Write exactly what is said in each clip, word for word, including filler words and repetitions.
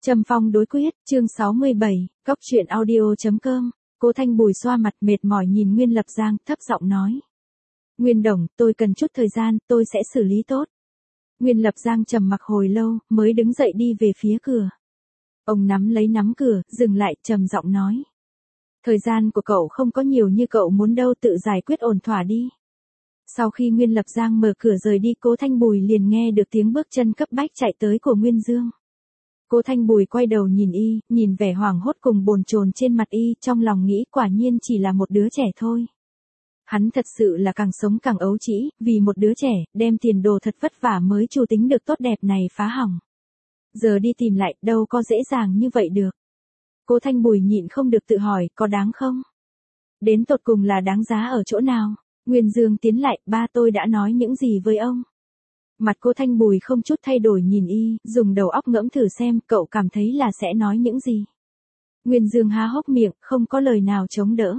Trầm Phong đối quyết, chương sáu mươi bảy, Cóc truyện audio chấm com. Cố Thanh Bùi xoa mặt mệt mỏi nhìn Nguyên Lập Giang, thấp giọng nói. Nguyên Đồng, tôi cần chút thời gian, tôi sẽ xử lý tốt. Nguyên Lập Giang trầm mặc hồi lâu, mới đứng dậy đi về phía cửa. Ông nắm lấy nắm cửa, dừng lại, trầm giọng nói. Thời gian của cậu không có nhiều như cậu muốn đâu, tự giải quyết ổn thỏa đi. Sau khi Nguyên Lập Giang mở cửa rời đi, Cố Thanh Bùi liền nghe được tiếng bước chân cấp bách chạy tới của Nguyên Dương. Cố Thanh Bùi quay đầu nhìn y, nhìn vẻ hoảng hốt cùng bồn chồn trên mặt y, trong lòng nghĩ quả nhiên chỉ là một đứa trẻ thôi. Hắn thật sự là càng sống càng ấu trĩ, vì một đứa trẻ, đem tiền đồ thật vất vả mới chủ tính được tốt đẹp này phá hỏng. Giờ đi tìm lại, đâu có dễ dàng như vậy được. Cố Thanh Bùi nhịn không được tự hỏi, có đáng không? Đến tột cùng là đáng giá ở chỗ nào? Nguyên Dương tiến lại, ba tôi đã nói những gì với ông? Mặt Cố Thanh Bùi không chút thay đổi nhìn y, dùng đầu óc ngẫm thử xem, cậu cảm thấy là sẽ nói những gì? Nguyên Dương há hốc miệng, không có lời nào chống đỡ.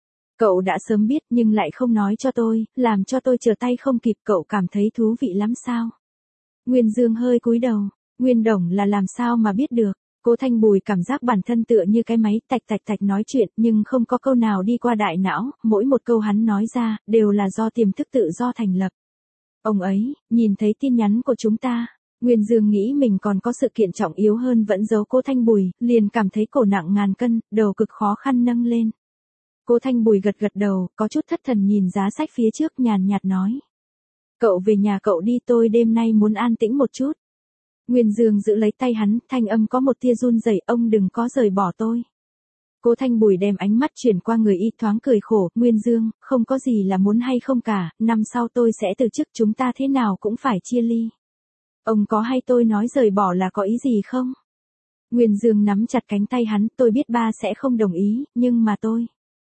Cậu đã sớm biết nhưng lại không nói cho tôi, làm cho tôi trở tay không kịp, cậu cảm thấy thú vị lắm sao? Nguyên Dương hơi cúi đầu, Nguyên Đồng là làm sao mà biết được? Cố Thanh Bùi cảm giác bản thân tựa như cái máy tạch tạch tạch nói chuyện, nhưng không có câu nào đi qua đại não, mỗi một câu hắn nói ra, đều là do tiềm thức tự do thành lập. Ông ấy, nhìn thấy tin nhắn của chúng ta, Nguyên Dương nghĩ mình còn có sự kiện trọng yếu hơn vẫn giấu Cố Thanh Bùi, liền cảm thấy cổ nặng ngàn cân, đầu cực khó khăn nâng lên. Cố Thanh Bùi gật gật đầu, có chút thất thần nhìn giá sách phía trước, nhàn nhạt nói. Cậu về nhà cậu đi, tôi đêm nay muốn an tĩnh một chút. Nguyên Dương giữ lấy tay hắn, thanh âm có một tia run rẩy, ông đừng có rời bỏ tôi. Cố Thanh Bùi đem ánh mắt chuyển qua người y, thoáng cười khổ, Nguyên Dương, không có gì là muốn hay không cả, năm sau tôi sẽ từ chức, chúng ta thế nào cũng phải chia ly. Ông có hay tôi nói rời bỏ là có ý gì không? Nguyên Dương nắm chặt cánh tay hắn, tôi biết ba sẽ không đồng ý, nhưng mà tôi.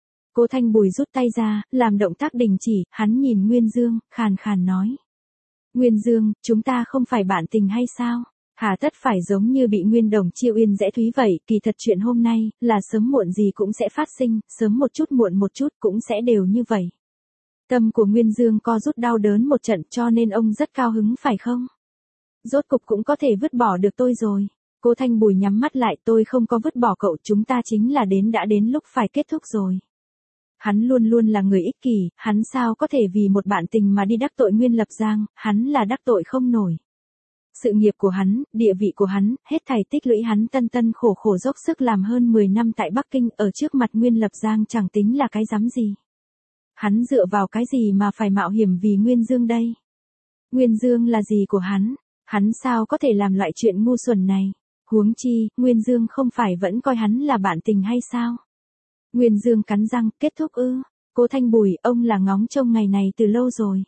Cố Thanh Bùi rút tay ra, làm động tác đình chỉ, hắn nhìn Nguyên Dương, khàn khàn nói. Nguyên Dương, chúng ta không phải bạn tình hay sao? Hà tất phải giống như bị Nguyên Đồng chiêu yên dễ thúy vậy, kỳ thật chuyện hôm nay, là sớm muộn gì cũng sẽ phát sinh, sớm một chút muộn một chút cũng sẽ đều như vậy. Tâm của Nguyên Dương co rút đau đớn một trận, cho nên ông rất cao hứng phải không? Rốt cục cũng có thể vứt bỏ được tôi rồi. Cố Thanh Bùi nhắm mắt lại, tôi không có vứt bỏ cậu, chúng ta chính là đến đã đến lúc phải kết thúc rồi. Hắn luôn luôn là người ích kỷ, hắn sao có thể vì một bạn tình mà đi đắc tội Nguyên Lập Giang, hắn là đắc tội không nổi. Sự nghiệp của hắn, địa vị của hắn, hết thảy tích lũy hắn tân tân khổ khổ dốc sức làm hơn mười năm tại Bắc Kinh, ở trước mặt Nguyên Lập Giang chẳng tính là cái dám gì. Hắn dựa vào cái gì mà phải mạo hiểm vì Nguyên Dương đây? Nguyên Dương là gì của hắn? Hắn sao có thể làm loại chuyện ngu xuẩn này? Huống chi, Nguyên Dương không phải vẫn coi hắn là bạn tình hay sao? Nguyên Dương cắn răng, kết thúc ư? Cố Thanh Bùi, ông là ngóng trông ngày này từ lâu rồi.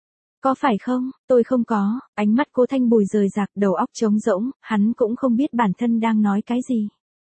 Có phải không? Tôi không có. Ánh mắt Cố Thanh Bùi rời rạc, đầu óc trống rỗng, hắn cũng không biết bản thân đang nói cái gì.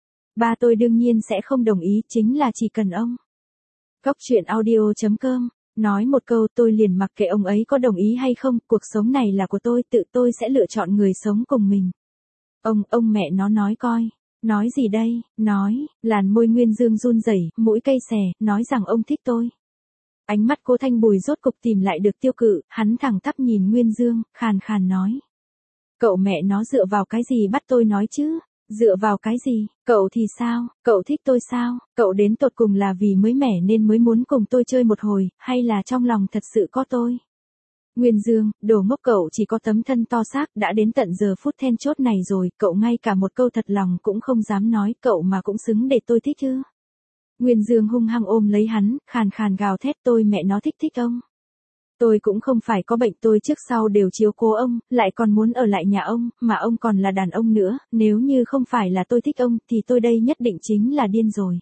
Ba tôi đương nhiên sẽ không đồng ý, chính là chỉ cần ông. Cóc truyện audio chấm com, nói một câu tôi liền mặc kệ ông ấy có đồng ý hay không, cuộc sống này là của tôi, tự tôi sẽ lựa chọn người sống cùng mình. Ông, ông mẹ nó nói coi. Nói gì đây? Nói, làn môi Nguyên Dương run rẩy, mũi cay xè, nói rằng ông thích tôi. Ánh mắt Cố Thanh Bùi rốt cục tìm lại được tiêu cự, hắn thẳng tắp nhìn Nguyên Dương, khàn khàn nói. Cậu mẹ nó dựa vào cái gì bắt tôi nói chứ? Dựa vào cái gì? Cậu thì sao? Cậu thích tôi sao? Cậu đến tột cùng là vì mới mẻ nên mới muốn cùng tôi chơi một hồi, hay là trong lòng thật sự có tôi? Nguyên Dương, đồ ngốc, cậu chỉ có tấm thân to xác, đã đến tận giờ phút then chốt này rồi, cậu ngay cả một câu thật lòng cũng không dám nói, cậu mà cũng xứng để tôi thích chứ? Nguyên Dương hung hăng ôm lấy hắn, khàn khàn gào thét, tôi mẹ nó thích thích ông. Tôi cũng không phải có bệnh, tôi trước sau đều chiếu cố ông, lại còn muốn ở lại nhà ông, mà ông còn là đàn ông nữa, nếu như không phải là tôi thích ông, thì tôi đây nhất định chính là điên rồi.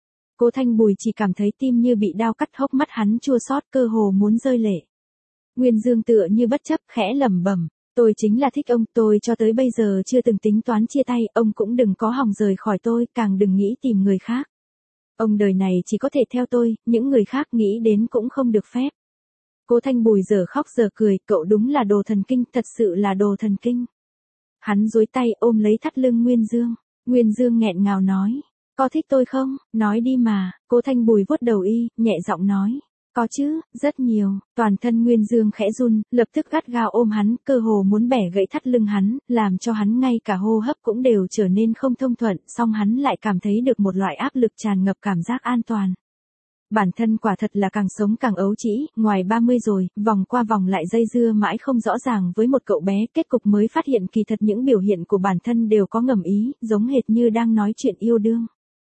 Cố Thanh Bùi chỉ cảm thấy tim như bị đao cắt, hốc mắt hắn chua xót, cơ hồ muốn rơi lệ. Nguyên Dương tựa như bất chấp, khẽ lẩm bẩm, tôi chính là thích ông, tôi cho tới bây giờ chưa từng tính toán chia tay, ông cũng đừng có hòng rời khỏi tôi, càng đừng nghĩ tìm người khác. Ông đời này chỉ có thể theo tôi, những người khác nghĩ đến cũng không được phép. Cố Thanh Bùi giờ khóc giờ cười, cậu đúng là đồ thần kinh, thật sự là đồ thần kinh. Hắn duỗi tay ôm lấy thắt lưng Nguyên Dương, Nguyên Dương nghẹn ngào nói, có thích tôi không, nói đi mà. Cố Thanh Bùi vuốt đầu y, nhẹ giọng nói, Có chứ, rất nhiều. Toàn thân Nguyên Dương khẽ run, lập tức gắt gao ôm hắn, cơ hồ muốn bẻ gãy thắt lưng hắn, làm cho hắn ngay cả hô hấp cũng đều trở nên không thông thuận, song hắn lại cảm thấy được một loại áp lực tràn ngập cảm giác an toàn. Bản thân quả thật là càng sống càng ấu trĩ, ngoài ba mươi rồi, vòng qua vòng lại dây dưa mãi không rõ ràng với một cậu bé, kết cục mới phát hiện kỳ thật những biểu hiện của bản thân đều có ngầm ý, giống hệt như đang nói chuyện yêu đương.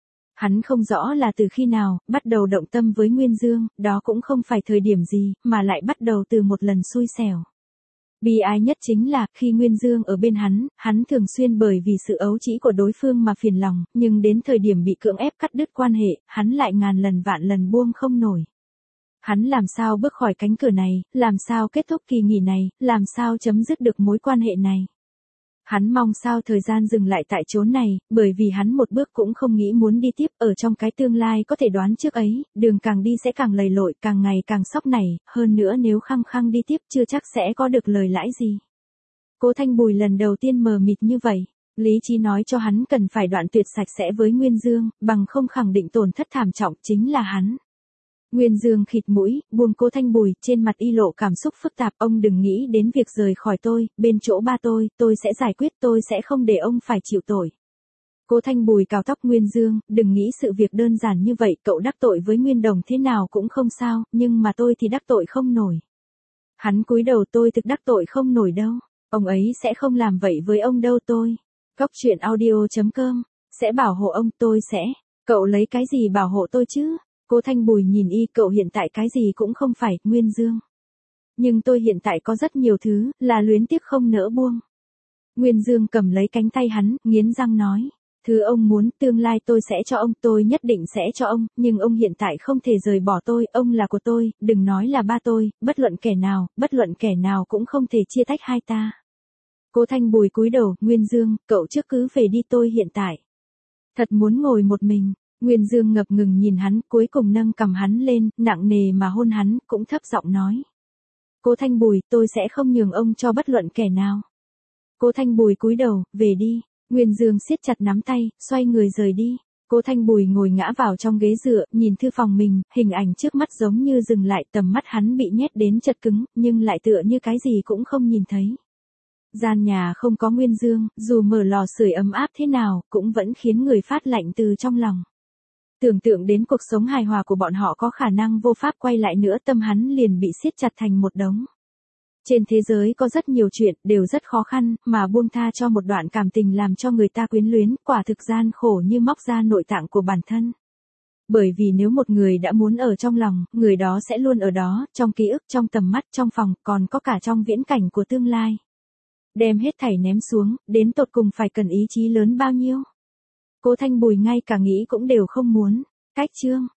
Hắn không rõ là từ khi nào, bắt đầu động tâm với Nguyên Dương, đó cũng không phải thời điểm gì, mà lại bắt đầu từ một lần xui xẻo. Bi ai nhất chính là, khi Nguyên Dương ở bên hắn, hắn thường xuyên bởi vì sự ấu trĩ của đối phương mà phiền lòng, nhưng đến thời điểm bị cưỡng ép cắt đứt quan hệ, hắn lại ngàn lần vạn lần buông không nổi. Hắn làm sao bước khỏi cánh cửa này, làm sao kết thúc kỳ nghỉ này, làm sao chấm dứt được mối quan hệ này. Hắn mong sao thời gian dừng lại tại chốn này, bởi vì hắn một bước cũng không nghĩ muốn đi tiếp, ở trong cái tương lai có thể đoán trước ấy, đường càng đi sẽ càng lầy lội, càng ngày càng sóc nảy, hơn nữa nếu khăng khăng đi tiếp chưa chắc sẽ có được lời lãi gì. Cố Thanh Bùi lần đầu tiên mờ mịt như vậy, lý trí nói cho hắn cần phải đoạn tuyệt sạch sẽ với Nguyên Dương, bằng không khẳng định tổn thất thảm trọng chính là hắn. Nguyên Dương khịt mũi, buông Cố Thanh Bùi, trên mặt y lộ cảm xúc phức tạp, ông đừng nghĩ đến việc rời khỏi tôi, bên chỗ ba tôi, tôi sẽ giải quyết, tôi sẽ không để ông phải chịu tội. Cố Thanh Bùi cào tóc Nguyên Dương, đừng nghĩ sự việc đơn giản như vậy, cậu đắc tội với Nguyên Đồng thế nào cũng không sao, nhưng mà tôi thì đắc tội không nổi. Hắn cúi đầu, tôi thực đắc tội không nổi đâu, ông ấy sẽ không làm vậy với ông đâu tôi. Cóc truyện audio chấm com, sẽ bảo hộ ông, tôi sẽ, cậu lấy cái gì bảo hộ tôi chứ? Cố Thanh Bùi nhìn y, cậu hiện tại cái gì cũng không phải, Nguyên Dương. Nhưng tôi hiện tại có rất nhiều thứ, là luyến tiếc không nỡ buông. Nguyên Dương cầm lấy cánh tay hắn, nghiến răng nói. Thứ ông muốn, tương lai tôi sẽ cho ông, tôi nhất định sẽ cho ông, nhưng ông hiện tại không thể rời bỏ tôi, ông là của tôi, đừng nói là ba tôi, bất luận kẻ nào, bất luận kẻ nào cũng không thể chia tách hai ta. Cố Thanh Bùi cúi đầu, Nguyên Dương, cậu trước cứ về đi, tôi hiện tại thật muốn ngồi một mình. Nguyên Dương ngập ngừng nhìn hắn, cuối cùng nâng cầm hắn lên, nặng nề mà hôn hắn, cũng thấp giọng nói. Cố Thanh Bùi, tôi sẽ không nhường ông cho bất luận kẻ nào. Cố Thanh Bùi cúi đầu, về đi. Nguyên Dương siết chặt nắm tay, xoay người rời đi. Cố Thanh Bùi ngồi ngã vào trong ghế dựa, nhìn thư phòng mình, hình ảnh trước mắt giống như dừng lại, tầm mắt hắn bị nhét đến chật cứng, nhưng lại tựa như cái gì cũng không nhìn thấy. Gian nhà không có Nguyên Dương, dù mở lò sưởi ấm áp thế nào, cũng vẫn khiến người phát lạnh từ trong lòng. Tưởng tượng đến cuộc sống hài hòa của bọn họ có khả năng vô pháp quay lại nữa, tâm hắn liền bị siết chặt thành một đống. Trên thế giới có rất nhiều chuyện, đều rất khó khăn, mà buông tha cho một đoạn cảm tình làm cho người ta quyến luyến, quả thực gian khổ như móc ra nội tạng của bản thân. Bởi vì nếu một người đã muốn ở trong lòng, người đó sẽ luôn ở đó, trong ký ức, trong tầm mắt, trong phòng, còn có cả trong viễn cảnh của tương lai. Đem hết thảy ném xuống, đến tột cùng phải cần ý chí lớn bao nhiêu. Cố Thanh Bùi ngay cả nghĩ cũng đều không muốn. Cách chương